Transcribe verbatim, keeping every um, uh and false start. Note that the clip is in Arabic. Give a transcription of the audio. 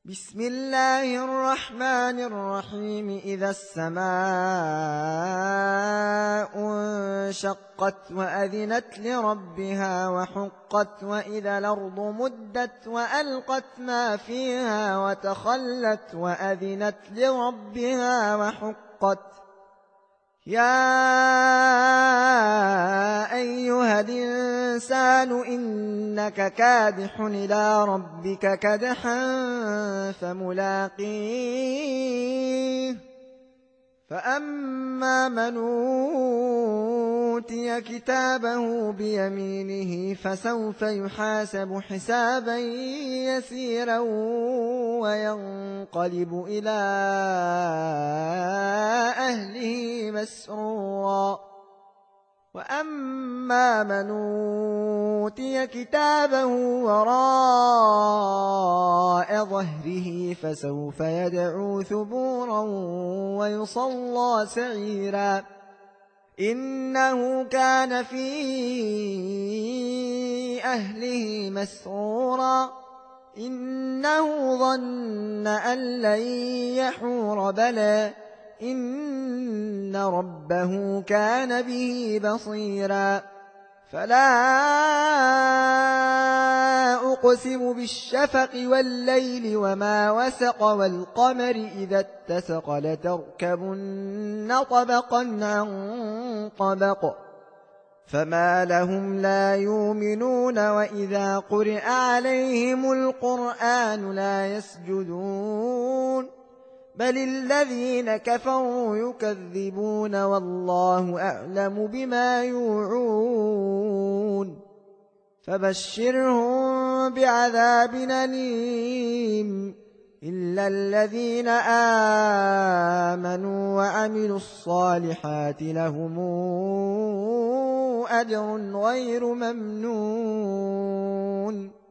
بسم الله الرحمن الرحيم إذا السماء انشقت وأذنت لربها وحقت وإذا الأرض مدت وألقت ما فيها وتخلت وأذنت لربها وحقت يا أيها الإنسان إنك كادح إلى ربك كدحا فملاقيه فأما من أوتي كتابه بيمينه فسوف يحاسب حسابا يسيرا وينقلب إلى أهله مسرورا وأما من أوتي كتابه وراء ظهره فسوف يدعو ثبورا ويصلى سعيرا إنه كان في أهله مسرورا إنه ظن أن لن يحور بلى إن ربه كان به بصيرا فلا أقسم بالشفق والليل وما وسق والقمر إذا اتسق لتركبن طبقا عن طبق فما لهم لا يؤمنون وإذا قرئ عليهم القرآن لا يسجدون بل الذين كفروا يكذبون والله أعلم بما يوعون فبشرهم بعذاب أليم إلا الذين آمنوا وعملوا الصالحات لهم أجر غير ممنون